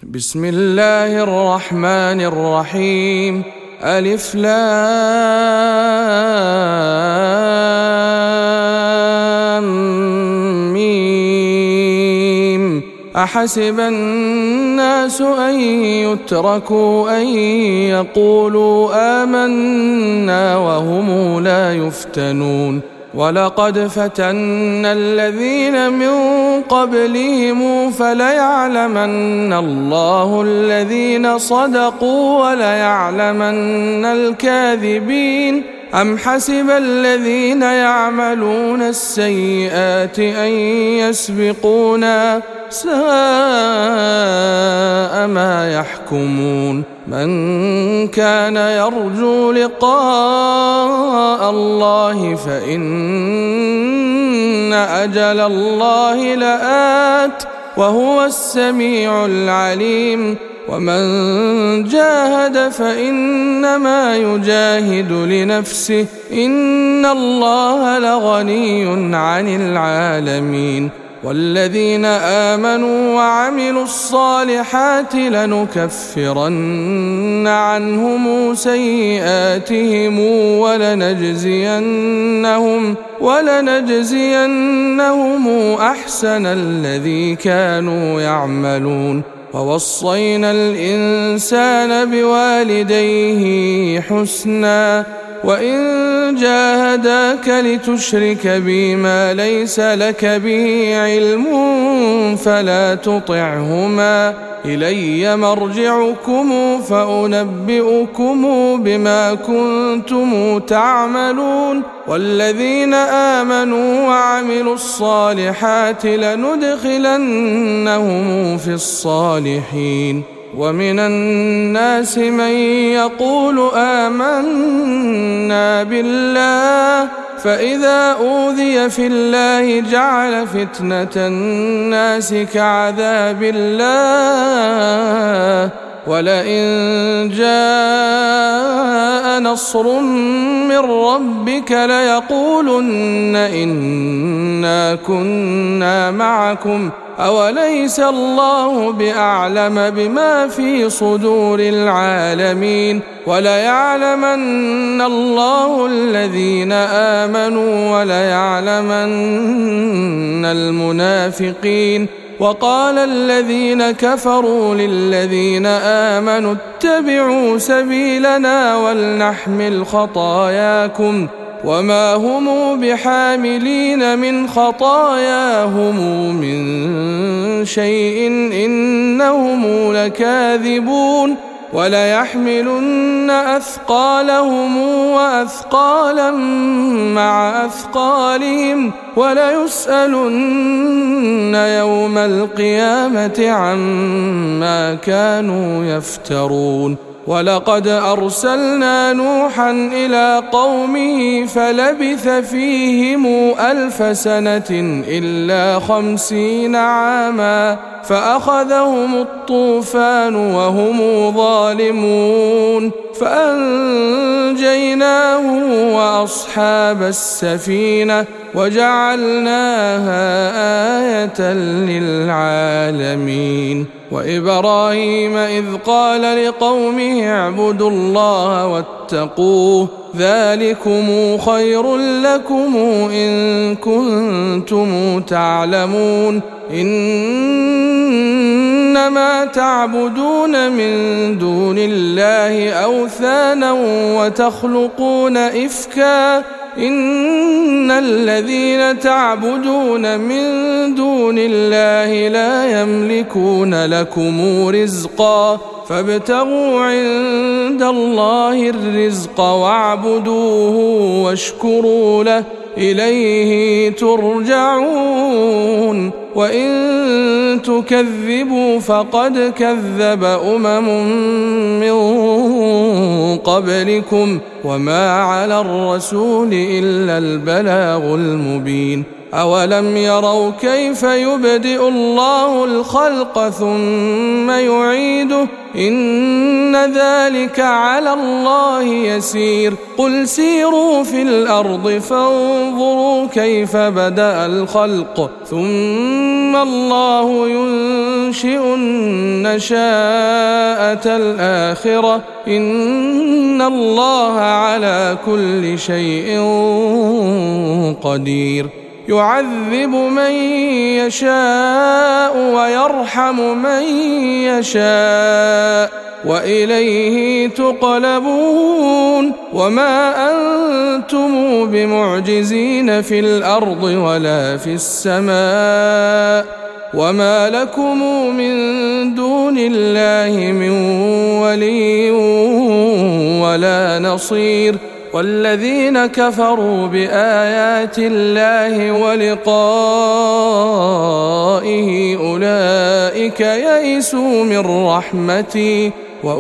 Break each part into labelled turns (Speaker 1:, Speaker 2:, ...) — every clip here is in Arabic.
Speaker 1: بسم الله الرحمن الرحيم. ألف لام ميم. أحسب الناس أن يتركوا أن يقولوا آمنا وهم لا يفتنون ولقد فتنا الذين من قبلهم فليعلمن الله الذين صدقوا وليعلمن الكاذبين. أم حسب الذين يعملون السيئات أن يسبقونا ساء ما يحكمون. من كان يرجو لقاء الله فإن أجل الله لآت وهو السميع العليم. ومن جاهد فإنما يجاهد لنفسه إن الله لغني عن العالمين. والذين آمنوا وعملوا الصالحات لنكفرن عنهم سيئاتهم ولنجزينهم أحسن الذي كانوا يعملون. ووصينا الإنسان بوالديه حسنا وإن جاهداك لتشرك بي ما ليس لك به علم فلا تطعهما إلي مرجعكم فأنبئكم بما كنتم تعملون. والذين آمنوا وعملوا الصالحات لندخلنهم في الصالحين. ومن الناس من يقول آمنا بالله فإذا أوذي في الله جعل فتنة الناس كعذاب الله ولئن جاء نصر من ربك ليقولن إنا كنا معكم أوليس الله بأعلم بما في صدور العالمين. وليعلمن الله الذين آمنوا وليعلمن المنافقين. وقال الذين كفروا للذين آمنوا اتبعوا سبيلنا ولنحمل خطاياكم وما هم بحاملين من خطاياهم من شيء إنهم لكاذبون. وليحملن أثقالهم وأثقالا مع أثقالهم وليسألن يوم القيامة عما كانوا يفترون. ولقد أرسلنا نوحا إلى قومه فلبث فيهم 1000 سنة إلا 50 عاما فأخذهم الطوفان وهم ظالمون فأنجيناه وأصحاب السفينة وجعلناها آية للعالمين. وإبراهيم إذ قال لقومه اعبدوا الله واتقوه ذلكم خير لكم إن كنتم تعلمون. إنما تعبدون من دون الله أوثانا وتخلقون إفكا إن الذين تعبدون من دون الله لا يملكون لكم رزقا فابتغوا عند الله الرزق واعبدوه واشكروا له إليه ترجعون. وإن تكذبوا فقد كذب من قبلكم وما على الرسول إلا البلاغ المبين. أولم يروا كيف يبدئ الله الخلق ثم يعيده إن ذلك على الله يسير قل سيروا في الأرض فانظروا كيف بدأ الخلق ثم الله ينشئ النشاءة الآخرة إن الله على كل شيء قدير يعذب من يشاء ويرحم من يشاء وإليه تقلبون وما أنتم بمعجزين في الأرض ولا في السماء وما لكم من دون الله من ولي ولا نصير والذين كفروا بآيات الله ولقائه أولئك يئسوا من رحمتي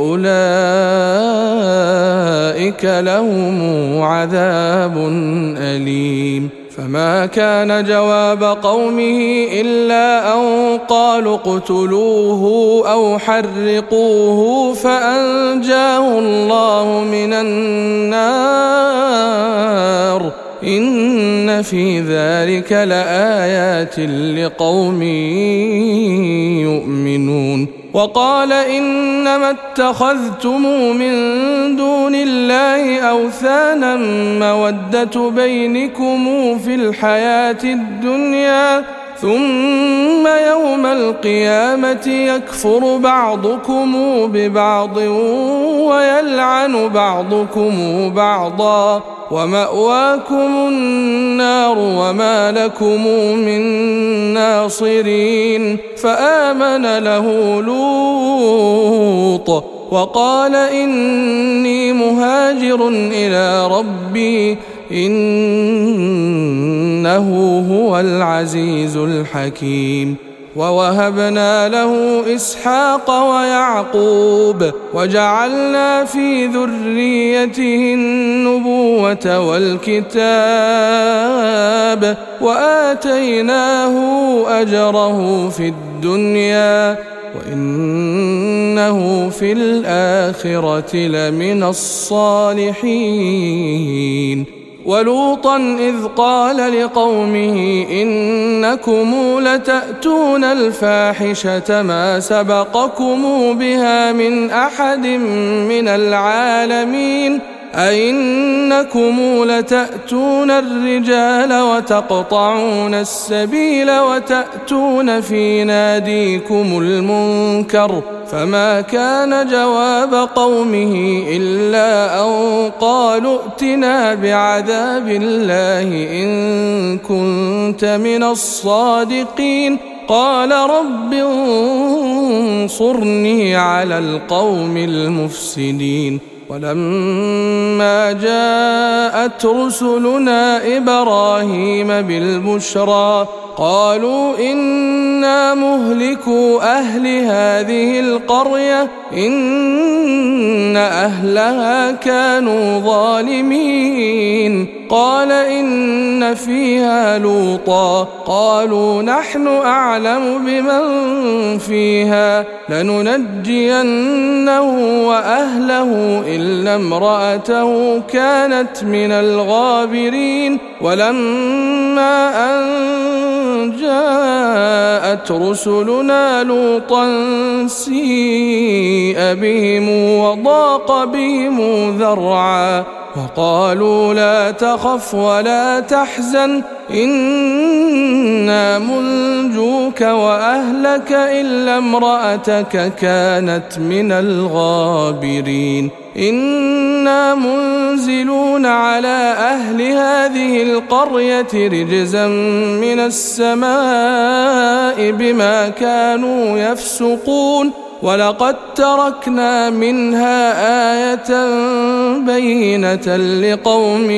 Speaker 1: وأولئك لهم عذاب أليم فما كان جواب قومه إلا أن قالوا اقتلوه أو حرقوه فأنجاه الله من النار إن في ذلك لآيات لقوم يؤمنون وقال إنما اتخذتم من دون الله أوثانا مودة بينكم في الحياة الدنيا ثم يوم القيامة يكفر بعضكم ببعض ويلعن بعضكم بعضا ومأواكم النار وما لكم من ناصرين فآمن له لوط وقال إني مهاجر إلى ربي إنه هو العزيز الحكيم ووهبنا له إسحاق ويعقوب وجعلنا في ذريته النبوة والكتاب وآتيناه أجره في الدنيا وإنه في الآخرة لمن الصالحين ولوطا إذ قال لقومه إنكم لتأتون الفاحشة ما سبقكم بها من أحد من العالمين أئنكم لتأتون الرجال وتقطعون السبيل وتأتون في ناديكم المنكر فما كان جواب قومه إلا أن قالوا ائتنا بعذاب الله إن كنت من الصادقين قال رب انصرني على القوم المفسدين ولما جاءت رسلنا إبراهيم بالبشرى قالوا إنا مهلكو أهل هذه القرية إن أهلها كانوا ظالمين قال إن فيها لوطا قالوا نحن أعلم بمن فيها لننجينه وأهله إلا امرأته كانت من الغابرين ولما أن جاءت رسلنا لوطا سيء بهم وضاق بهم ذرعا وقالوا لا تخف ولا تحزن إنا منجوك وأهلك إلا امرأتك كانت من الغابرين إنا منزلون على أهل هذه القرية رجزا من السماء بما كانوا يفسقون ولقد تركنا منها آية بينة لقوم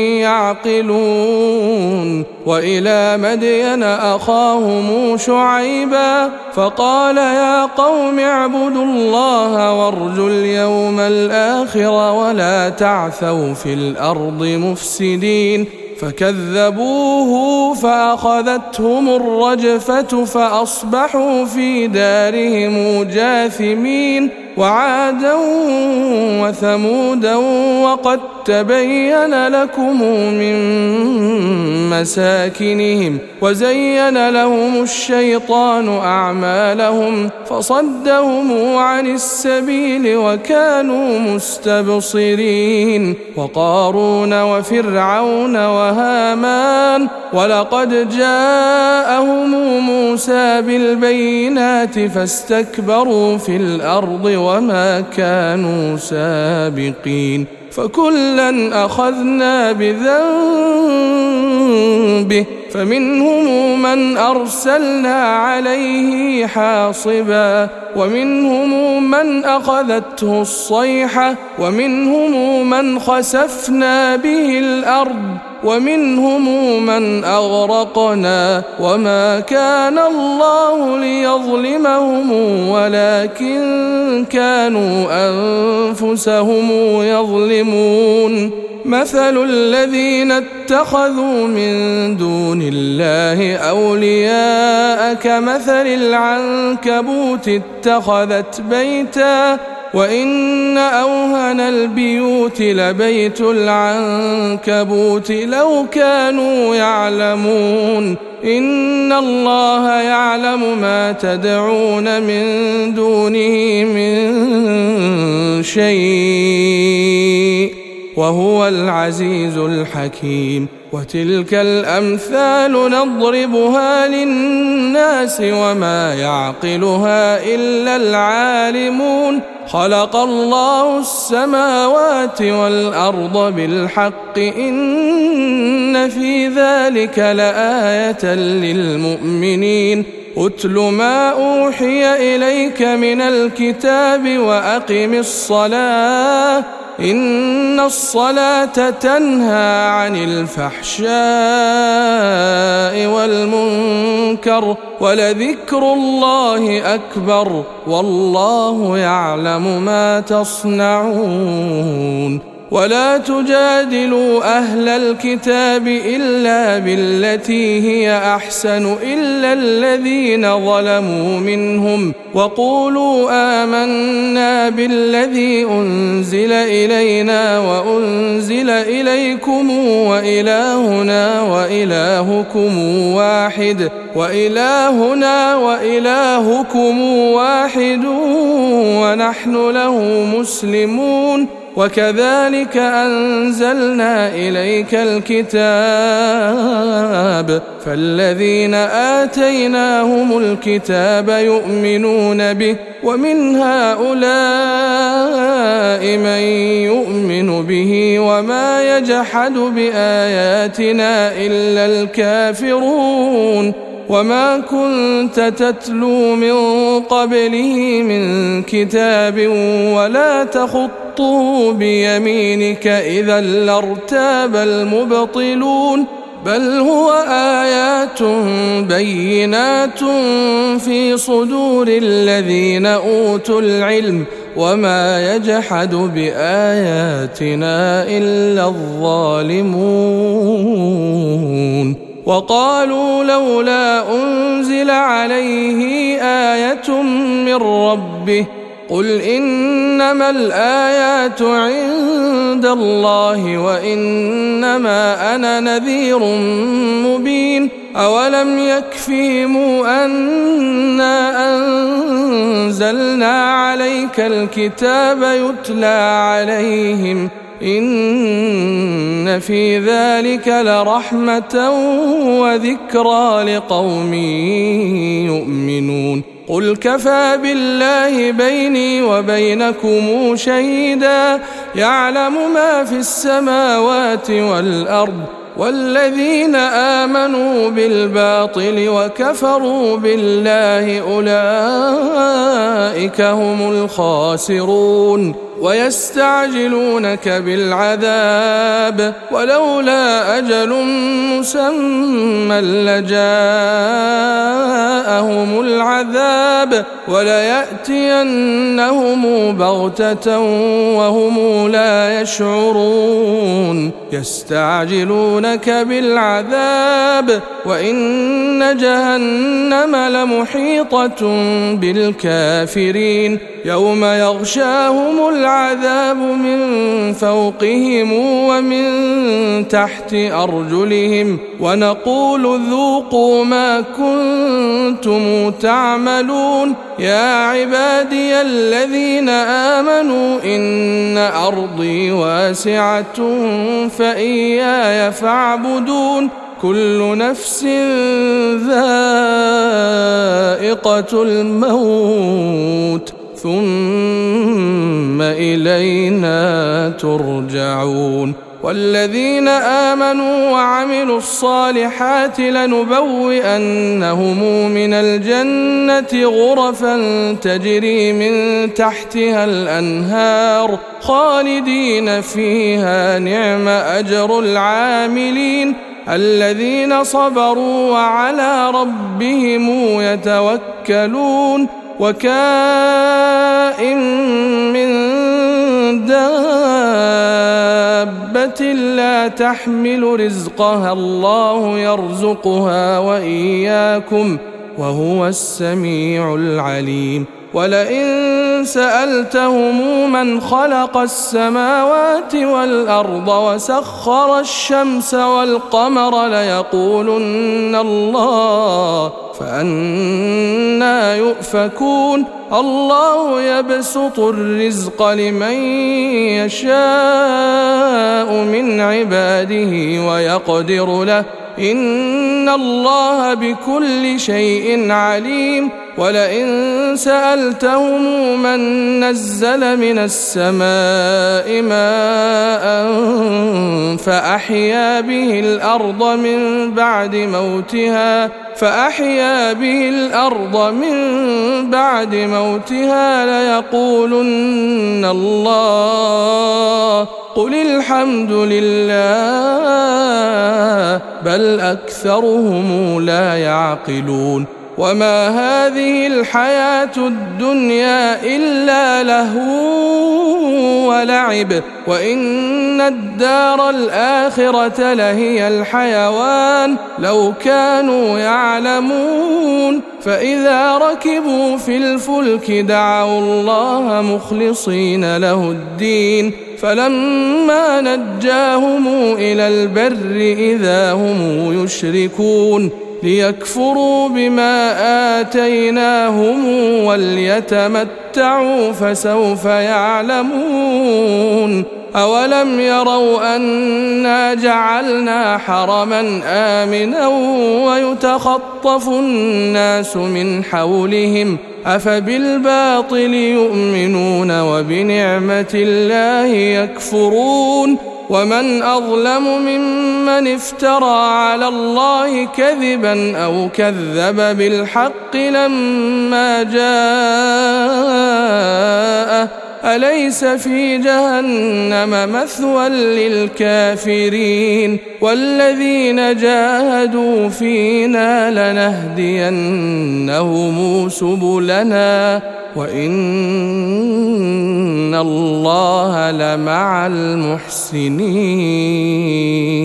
Speaker 1: يعقلون وإلى مدين أخاهم شعيبا فقال يا قوم اعبدوا الله وارجوا اليوم الآخر ولا تعثوا في الأرض مفسدين فكذبوه فأخذتهم الرجفة فأصبحوا في دارهم جاثمين. وعادا وثمودا وقد تبين لكم من مساكنهم وزين لهم الشيطان أعمالهم فصدهم عن السبيل وكانوا مستبصرين. وقارون وفرعون وهامان ولقد جاءهم موسى بالبينات فاستكبروا في الأرض وما كانوا سابقين. فكلا أخذنا بذنبه فمنهم من أرسلنا عليه حاصبا ومنهم من أخذته الصيحة ومنهم من خسفنا به الأرض ومنهم من أغرقنا وما كان الله ليظلمهم ولكن كانوا أنفسهم يظلمون. مثل الذين اتخذوا من دون الله أولياء كمثل العنكبوت اتخذت بيتا وإن أوهن البيوت لبيت العنكبوت لو كانوا يعلمون. إن الله يعلم ما تدعون من دونه من شيء وهو العزيز الحكيم. وتلك الأمثال نضربها للناس وما يعقلها إلا العالمون. خلق الله السماوات والأرض بالحق إن في ذلك لآية للمؤمنين. أتل ما أوحي إليك من الكتاب وأقم الصلاة إن الصلاة تنهى عن الفحشاء والمنكر ولذكر الله أكبر والله يعلم ما تصنعون. ولا تجادلوا أهل الكتاب إلا بالتي هي أحسن إلا الذين ظلموا منهم وقولوا آمنا بالذي أنزل إلينا وأنزل إليكم وإلهنا وإلهكم واحد ونحن له مسلمون. وكذلك أنزلنا إليك الكتاب فالذين آتيناهم الكتاب يؤمنون به ومن هؤلاء من يؤمن به وما يجحد بآياتنا إلا الكافرون. وما كنت تتلو من قبله من كتاب ولا تخطه بيمينك إذا لارتاب المبطلون بل هو آيات بينات في صدور الذين أوتوا العلم وما يجحد بآياتنا إلا الظالمون. وقالوا لولا أنزل عليه آية من ربه قل إنما الآيات عند الله وإنما أنا نذير مبين. أولم يكفهم أنا أنزلنا عليك الكتاب يتلى عليهم إن في ذلك لرحمة وذكرى لقوم يؤمنون. قل كفى بالله بيني وبينكم شهيدا يعلم ما في السماوات والأرض والذين آمنوا بالباطل وكفروا بالله أولئك هم الخاسرون. ويستعجلونك بالعذاب ولولا أجل مسمى لجاءهم العذاب وليأتينهم بغتة وهم لا يشعرون. يستعجلونك ويستعجلونك بالعذاب وإن جهنم لمحيطة بالكافرين يوم يغشاهم العذاب من فوقهم ومن تحت أرجلهم ونقول ذوقوا ما كنتم تعملون يا عبادي الذين آمنوا إن أرضي واسعة فإياي فاعبدون كل نفس ذائقة الموت ثم إلينا ترجعون والذين آمنوا وعملوا الصالحات لنبوئنهم من الجنة غرفا تجري من تحتها الأنهار خالدين فيها نعم أجر العاملين الذين صبروا وعلى ربهم يتوكلون وكائن من دابة لا تحمل رزقها الله يرزقها وإياكم وهو السميع العليم ولئن سألتهم من خلق السماوات والأرض وسخر الشمس والقمر ليقولن الله فأنى يؤفكون الله يبسط الرزق لمن يشاء من عباده ويقدر له إن الله بكل شيء عليم ولئن سألتهم من نزل من السماء ماء فأحيا به الأرض من بعد موتها ليقولن الله قل الحمد لله بل أكثرهم لا يعقلون وما هذه الحياة الدنيا إلا لهو ولعب وإن الدار الآخرة لهي الحيوان لو كانوا يعلمون فإذا ركبوا في الفلك دعوا الله مخلصين له الدين فلما نجاهم إلى البر إذا هم يشركون ليكفروا بما آتيناهم وليتمتعوا فسوف يعلمون أولم يروا أنا جعلنا حرما آمنا ويتخطف الناس من حولهم أفبالباطل يؤمنون وبنعمة الله يكفرون ومن أظلم ممن افترى على الله كذبا أو كذب بالحق لما جاءه أليس في جهنم مثوى للكافرين والذين جاهدوا فينا لنهدينهم سبلنا وإن الله لمع المحسنين.